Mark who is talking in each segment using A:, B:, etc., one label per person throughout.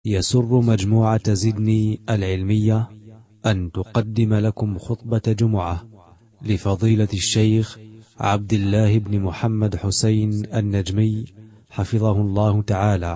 A: يسر مجموعة زدني العلمية أن تقدم لكم خطبة جمعة لفضيلة الشيخ عبد الله بن محمد حسين النجمي حفظه الله تعالى.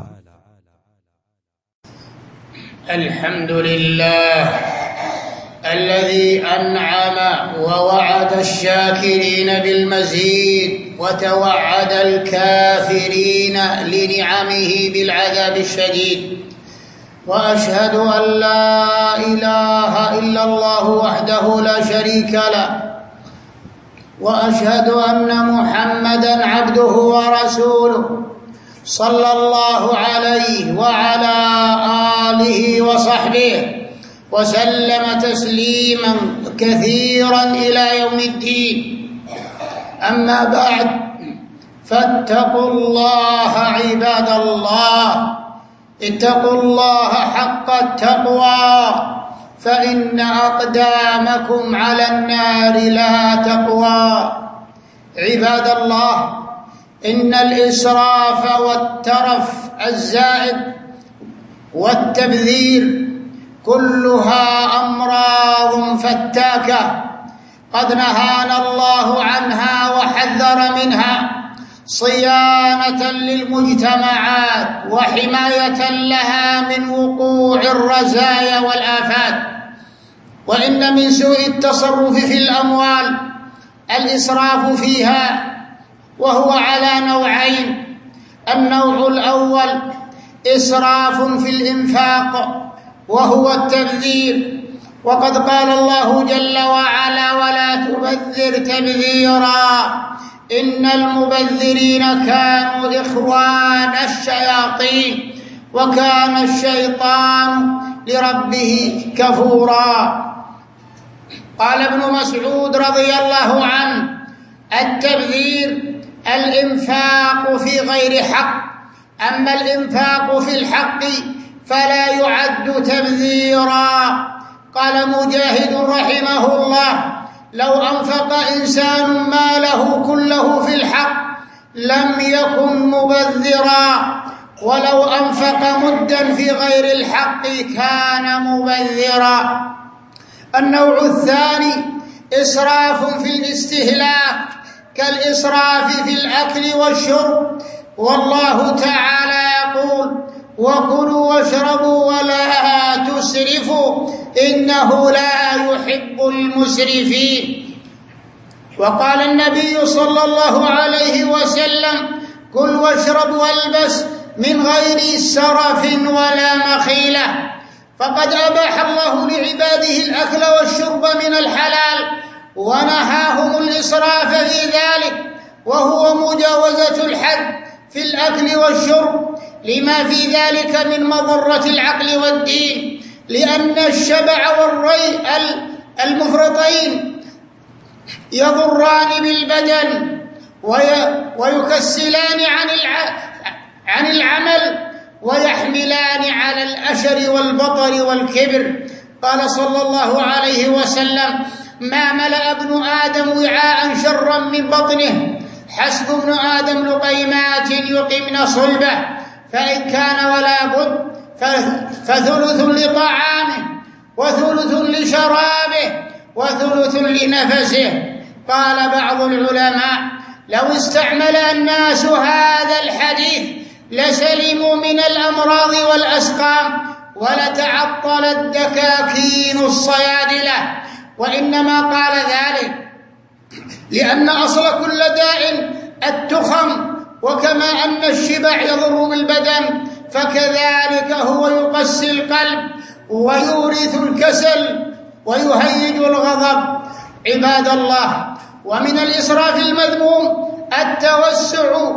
B: الحمد لله الذي أنعم ووعد الشاكرين بالمزيد وتوعد الكافرين لنعمه بالعذاب الشديد، وأشهد أن لا إله إلا الله وحده لا شريك له، وأشهد أن محمدًا عبده ورسوله صلى الله عليه وعلى آله وصحبه وسلم تسليمًا كثيرًا إلى يوم الدين. أما بعد، فاتقوا الله عباد الله، اتقوا الله حق التقوى، فإن أقدامكم على النار لا تقوى. عباد الله، إن الإسراف والترف الزائد والتبذير كلها أمراض فتاكة قد نهانا الله عنها وحذر منها صيانة للمجتمعات وحماية لها من وقوع الرزايا والآفات. وإن من سوء التصرف في الأموال الإسراف فيها، وهو على نوعين. النوع الأول إسراف في الإنفاق وهو التبذير، وقد قال الله جل وعلا: ولا تبذر تبذيرا إن المبذرين كانوا إخوان الشياطين وكان الشيطان لربه كفورا. قال ابن مسعود رضي الله عنه: التبذير الإنفاق في غير حق، أما الإنفاق في الحق فلا يعد تبذيرا. قال مجاهد رحمه الله: لو أنفق إنسان ماله كله في الحق لم يكن مبذرا، ولو أنفق مدا في غير الحق كان مبذرا. النوع الثاني إسراف في الاستهلاك كالإسراف في الأكل والشرب، والله تعالى يقول: وكلوا واشربوا ولا تسرفوا إنه لا يحب المسرفين. وقال النبي صلى الله عليه وسلم: كل واشرب والبس من غير سرف ولا مخيلة. فقد أباح الله لعباده الأكل والشرب من الحلال ونهاهم الإسراف في ذلك، وهو مجاوزة الحد في الأكل والشرب لما في ذلك من مضرة العقل والدين، لأن الشبع والري المفرطين يضران بالبدن ويكسلان عن العمل ويحملان على الأشر والبطر والكبر. قال صلى الله عليه وسلم: ما ملأ ابن آدم وعاء شرا من بطنه، حسب ابن آدم لقيمات يقمن صلبه، فإن كان ولا بد فثلث لطعامه وثلث لشرابه وثلث لنفسه. قال بعض العلماء: لو استعمل الناس هذا الحديث لسلموا من الأمراض والأسقام ولتعطلت دكاكين الصيادلة. وإنما قال ذلك لأن أصل كل داء التخم، وكما أن الشبع يضر بالبدن فكذلك هو يقسي القلب ويورث الكسل ويهيج الغضب. عباد الله، ومن الإسراف المذموم التوسع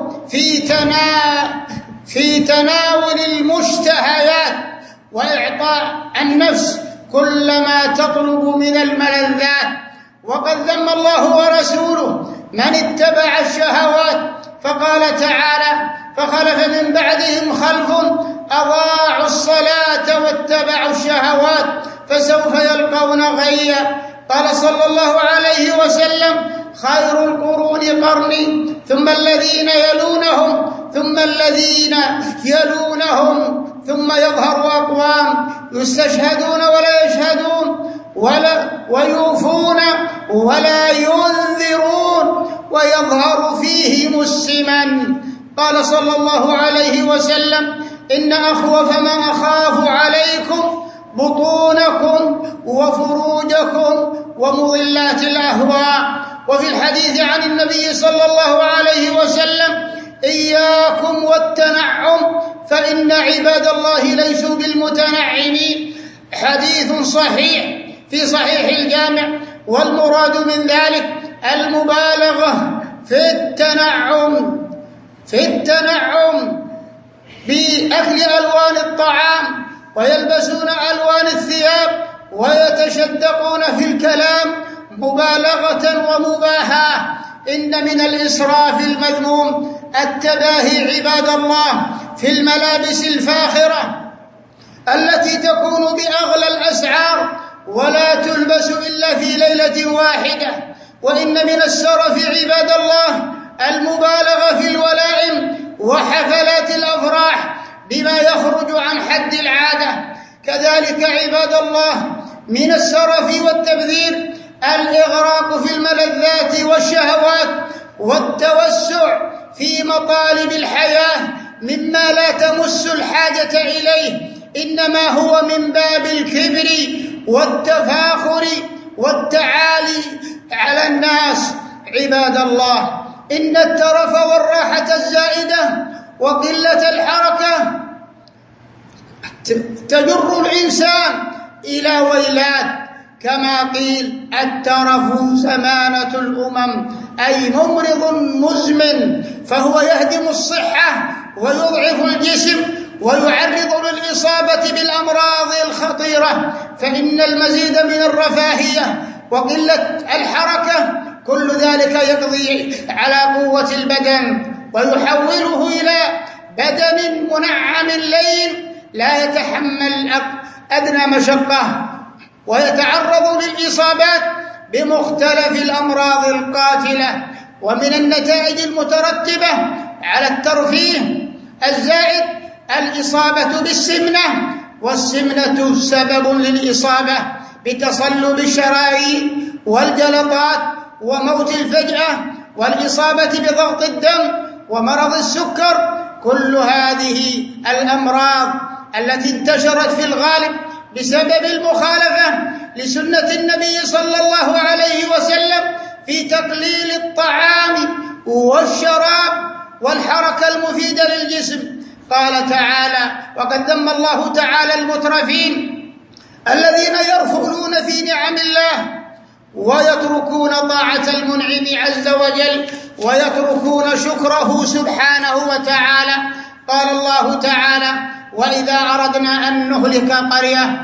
B: في تناول المشتهيات وإعطاء النفس كل ما تطلب من الملذات. وقد ذم الله ورسوله من اتبع الشهوات، فقال تعالى: فخلف من بعدهم خلف أضاعوا الصلاة واتبعوا الشهوات فسوف يلقون غيا. قال صلى الله عليه وسلم: خير القرون قرني ثم الذين يلونهم ثم الذين يلونهم ثم يظهر أقوام يستشهدون ولا يشهدون ويوفون ولا ينذرون ويظهر فيهم السمن. قال صلى الله عليه وسلم: إن أخوف ما أخاف عليكم بطونكم وفروجكم ومضلات الأهواء. وفي الحديث عن النبي صلى الله عليه وسلم: إياكم والتنعم فإن عباد الله ليسوا بالمتنعمين. حديث صحيح في صحيح الجامع، والمراد من ذلك المبالغة في التنعم بأكل ألوان الطعام، ويلبسون ألوان الثياب، ويتشدقون في الكلام مبالغة ومباهاة. إن من الإسراف المذموم التباهي عباد الله في الملابس الفاخرة التي تكون بأغلى الأسعار ولا تلبس إلا في ليلة واحدة. وإن من السرف عباد الله المبالغة في الولائم وحفلات الأفراح بما يخرج عن حد العادة. كذلك عباد الله من السرف والتبذير الإغراق في الملذات والشهوات والتوسع في مطالب الحياة مما لا تمس الحاجة إليه، إنما هو من باب الكبر والتفاخر والتعالي على الناس. عباد الله، إن الترف والراحة الزائدة وقلة الحركة تجر الإنسان إلى ويلات، كما قيل: الترف سمانة الأمم، أي ممرض مزمن، فهو يهدم الصحة ويضعف الجسم ويعرض للإصابة بالأمراض الخطيرة. فإن المزيد من الرفاهية وقلة الحركة كل ذلك يقضي على قوة البدن ويحوله إلى بدن منعم لين لا يتحمل أدنى مشقة، ويتعرض للإصابات بمختلف الأمراض القاتلة. ومن النتائج المترتبة على الترفيه الزائد الإصابة بالسمنة، والسمنة سبب للإصابة بتصلب الشرايين والجلطات وموت الفجأة والإصابة بضغط الدم ومرض السكر. كل هذه الأمراض التي انتشرت في الغالب بسبب المخالفة لسنة النبي صلى الله عليه وسلم في تقليل الطعام والشراب والحركة المفيدة للجسم. قال تعالى: وقد ذم الله تعالى المترفين الذين يرفلون في نعم الله ويتركون طاعة المنعم عز وجل ويتركون شكره سبحانه وتعالى. قال الله تعالى: وإذا أردنا أن نهلك قرية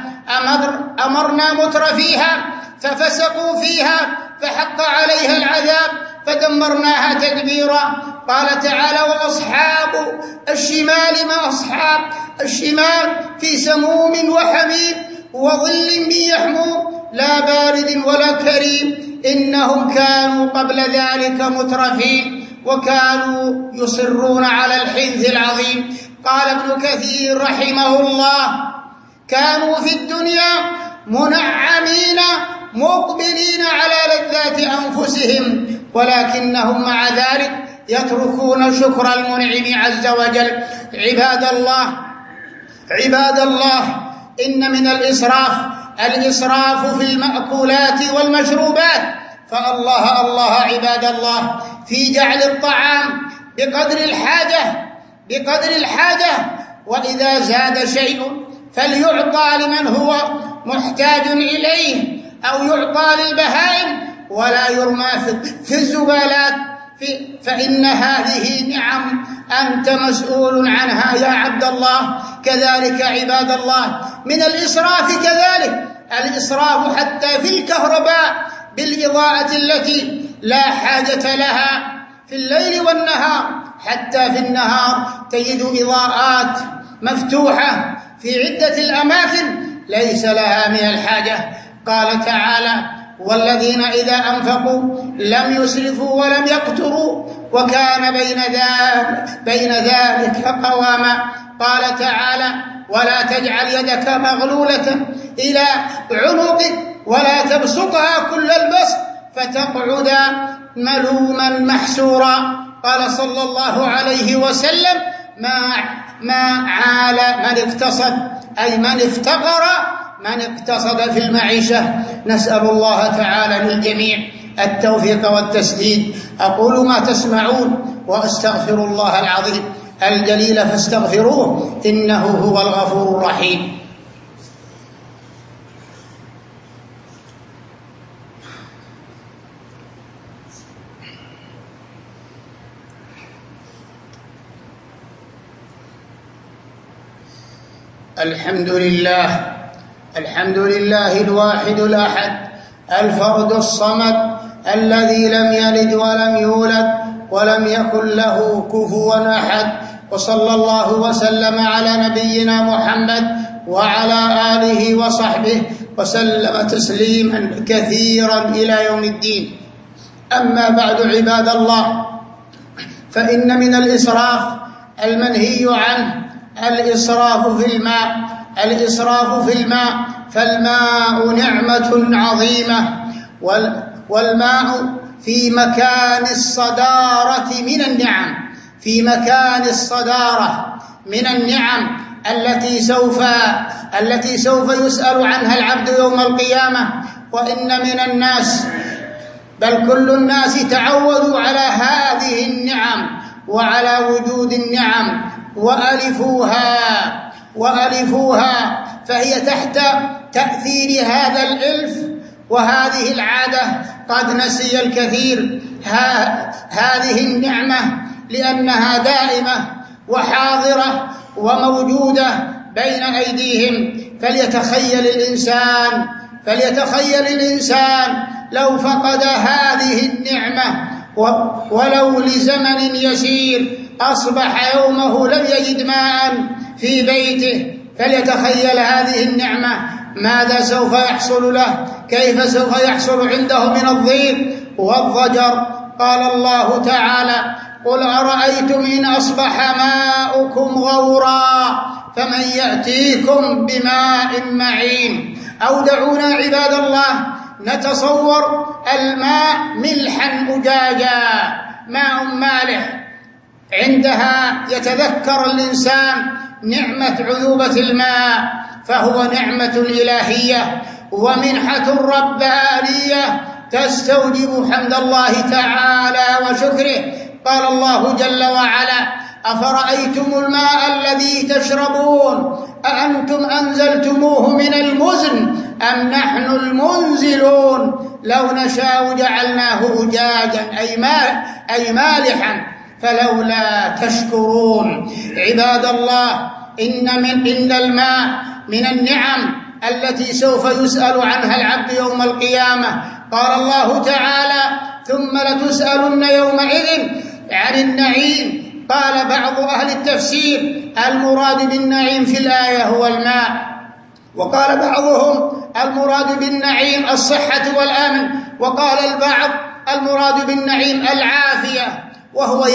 B: أمرنا مترفيها ففسقوا فيها فحق عليها العذاب فدمرناها تدميرا. قال تعالى: وأصحاب الشمال ما أصحاب الشمال في سموم وحميم وظل من يحموم لا بارد ولا كريم إنهم كانوا قبل ذلك مترفين وكانوا يصرون على الحنث العظيم. قال ابن كثير رحمه الله: كانوا في الدنيا منعمين مقبلين على لذات أنفسهم، ولكنهم مع ذلك يتركون شكر المنعم عز وجل. عباد الله، إن من الإسراف في المأكولات والمشروبات. فالله عباد الله في جعل الطعام بقدر الحاجة، وإذا زاد شيء فليعطى لمن هو محتاج إليه أو يعطى للبهائم ولا يرمى في الزبالات، فإن هذه نعم أنت مسؤول عنها يا عبد الله. كذلك عباد الله من الإسراف كذلك الإسراف حتى في الكهرباء بالإضاءة التي لا حاجة لها في الليل والنهار. حتى في النهار تجد إضاءات مفتوحة في عدة الأماكن ليس لها من الحاجة. قال تعالى: والذين إذا أنفقوا لم يسرفوا ولم يقتروا وكان بين ذلك قواما. قال تعالى: ولا تجعل يدك مغلولة إلى عنقك ولا تبسطها كل البسط فتقعد ملوما محسورا. قال صلى الله عليه وسلم: ما عال من اقتصد، أي من افتقر، من اقتصد في المعيشة. نسأل الله تعالى للجميع التوفيق والتسديد. أقول ما تسمعون وأستغفر الله العظيم الجليل فاستغفروه إنه هو الغفور الرحيم. الحمد لله الواحد الأحد الفرد الصمد الذي لم يلد ولم يولد ولم يكن له كفوا أحد. وصلى الله وسلم على نبينا محمد وعلى آله وصحبه وسلم تسليما كثيرا إلى يوم الدين. أما بعد عباد الله، فإن من الإسراف المنهي عنه الإسراف في الماء، فالماء نعمة عظيمة، والماء في مكان الصدارة من النعم التي سوف يسأل عنها العبد يوم القيامة. وإن من الناس بل كل الناس تعودوا على هذه النعم وعلى وجود النعم وألفوها، فهي تحت تأثير هذا الإلف وهذه العادة قد نسي الكثير هذه النعمة، لأنها دائمة وحاضرة وموجودة بين أيديهم. فليتخيل الإنسان لو فقد هذه النعمة ولو لزمن يسير، أصبح يومه لم يجد ماء في بيته. فليتخيل هذه النعمة ماذا سوف يحصل له، كيف سوف يحصل عنده من الضيق والضجر. قال الله تعالى: قل أرأيتم إن أصبح ماؤكم غورا فمن يأتيكم بماء معين. أو دعونا عباد الله نتصور الماء ملحا أجاجا، ماء مالح، عندها يتذكر الإنسان نعمة عذوبة الماء، فهو نعمة إلهية ومنحة ربانية تستوجب حمد الله تعالى وشكره. قال الله جل وعلا: أفرأيتم الماء الذي تشربون أأنتم أنزلتموه من المزن أم نحن المنزلون لو نشاء جعلناه أجاجا أي مالحا فلولا تشكرون. عباد الله، إن الماء من النعم التي سوف يسأل عنها العبد يوم القيامة. قال الله تعالى: ثم لتسألن يومئذ عن النعيم. قال بعض أهل التفسير: المراد بالنعيم في الآية هو الماء، وقال بعضهم: المراد بالنعيم الصحة والأمن، وقال البعض: المراد بالنعيم العافية، وهو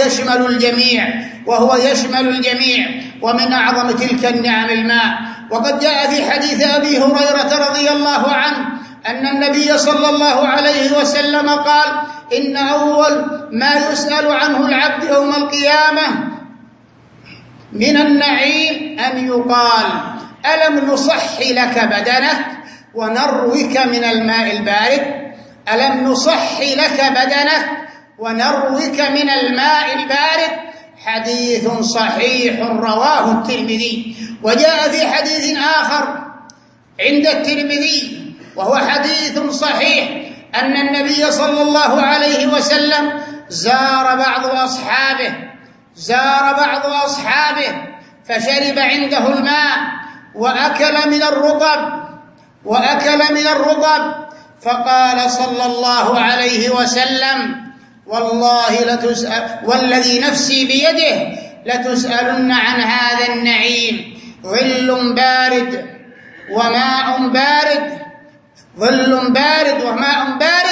B: يشمل الجميع. ومن أعظم تلك النعم الماء. وقد جاء في حديث أبي هريرة رضي الله عنه أن النبي صلى الله عليه وسلم قال: إن أول ما يسأل عنه العبد يوم القيامة من النعيم أن يقال: ألم نصح لك بدنك ونروك من الماء البارد؟ ألم نصح لك بدنك ونروك من الماء البارد؟ حديث صحيح رواه الترمذي. وجاء في حديث آخر عند الترمذي وهو حديث صحيح أن النبي صلى الله عليه وسلم زار بعض أصحابه فشرب عنده الماء وأكل من الرطب فقال صلى الله عليه وسلم: والذي نفسي بيده لتسألن عن هذا النعيم، ظل بارد وماء بارد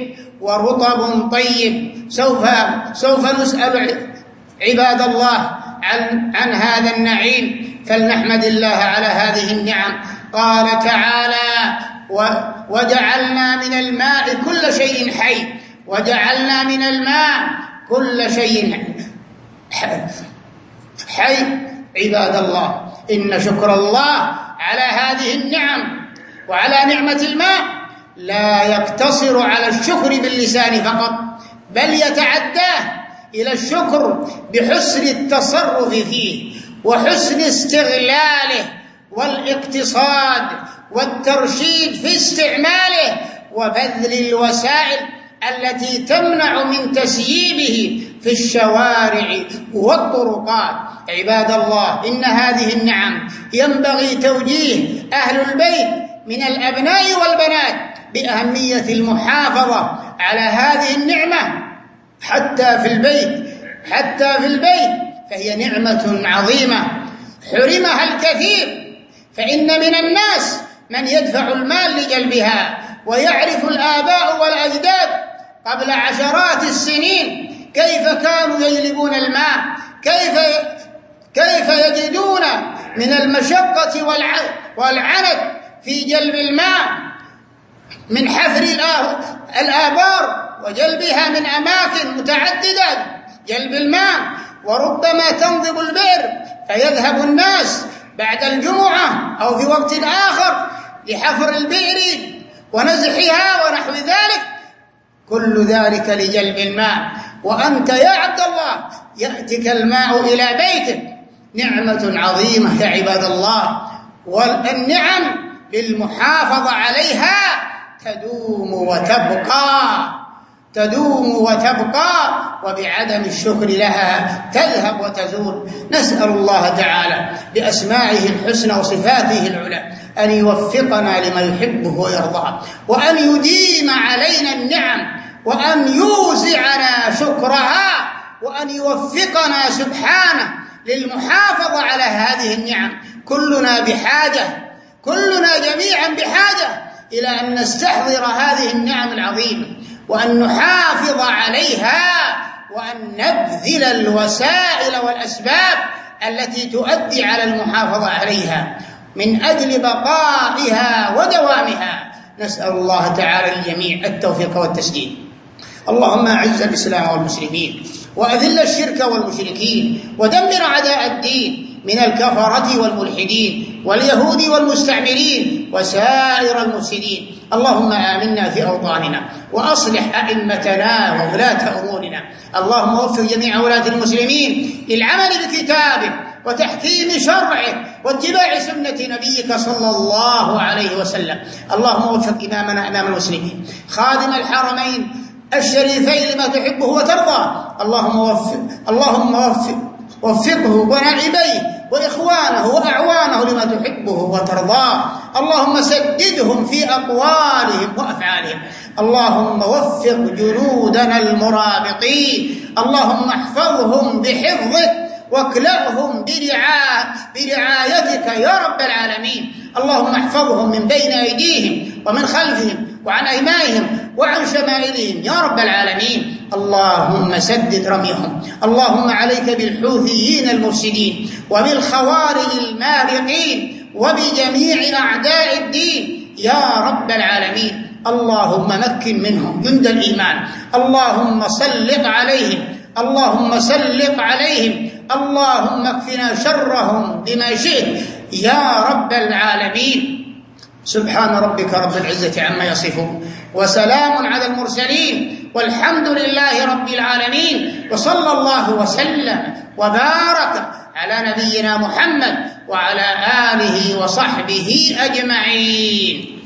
B: ورطب طيب. سوف نسأل عباد الله عن هذا النعيم فلنحمد الله على هذه النعم. قال تعالى: وجعلنا من الماء كل شيء حي. وجعلنا من الماء كل شيء حي. عباد الله، إن شكر الله على هذه النعم وعلى نعمة الماء لا يقتصر على الشكر باللسان فقط، بل يتعداه إلى الشكر بحسن التصرف فيه وحسن استغلاله والاقتصاد والترشيد في استعماله وبذل الوسائل التي تمنع من تسييبه في الشوارع والطرقات. عباد الله، إن هذه النعم ينبغي توجيه أهل البيت من الأبناء والبنات بأهمية المحافظة على هذه النعمة حتى في البيت فهي نعمة عظيمة حرمها الكثير. فإن من الناس من يدفع المال لجلبها، ويعرف الآباء والأجداد قبل عشرات السنين كيف كانوا يجلبون الماء، كيف يجدون من المشقة والعنت في جلب الماء، من حفر الآبار وجلبها من أماكن متعددة جلب الماء، وربما تنضب البئر فيذهب الناس بعد الجمعة أو في وقت آخر لحفر البئر ونزحها ونحو ذلك، كل ذلك لجلب الماء. وأنت يا عبد الله يأتيك الماء إلى بيتك، نعمة عظيمة يا عباد الله. والنعم بالمحافظة عليها تدوم وتبقى، وبعدم الشكر لها تذهب وتزول. نسأل الله تعالى بأسمائه الحسنى وصفاته العلى أن يوفقنا لما يحبه ويرضاه، وأن يديم علينا النعم، وأن يوزعنا شكرها، وأن يوفقنا سبحانه للمحافظة على هذه النعم. كلنا جميعا بحاجة إلى أن نستحضر هذه النعم العظيمة، وأن نحافظ عليها، وأن نبذل الوسائل والأسباب التي تؤدي على المحافظة عليها من أجل بقائها ودوامها. نسأل الله تعالى للجميع التوفيق والتسديد. اللهم أعز الإسلام والمسلمين، وأذل الشرك والمشركين، ودمر أعداء الدين من الكفرة والملحدين واليهود والمستعمرين وسائر المفسدين. اللهم آمنا في أوطاننا، وأصلح أئمتنا وولاة أمورنا. اللهم وفق جميع ولاة المسلمين للعمل بكتابك وتحكيم شرعه واتباع سنة نبيك صلى الله عليه وسلم. اللهم وفق إمامنا إمام المسلمين خادم الحرمين الشريفين لما تحبه وترضى. اللهم وفقه ونائبيه وإخوانه وأعوانه لما تحبه وترضاه. اللهم سددهم في أقوالهم وأفعالهم. اللهم وفق جنودنا المرابطين. اللهم احفظهم بحفظك، واكلأهم برعايتك يا رب العالمين. اللهم احفظهم من بين أيديهم ومن خلفهم وعن أيمانهم وعن شمائلهم يا رب العالمين. اللهم سدد رميهم. اللهم عليك بالحوثيين المفسدين وبالخوارج المارقين وبجميع أعداء الدين يا رب العالمين. اللهم مكن منهم جند الإيمان. اللهم سلط عليهم. اللهم اكفنا شرهم بما شئت يا رب العالمين. سبحان ربك رب العزة عما يصفون، وسلام على المرسلين، والحمد لله رب العالمين. وصلى الله وسلم وبارك على نبينا محمد وعلى آله وصحبه أجمعين.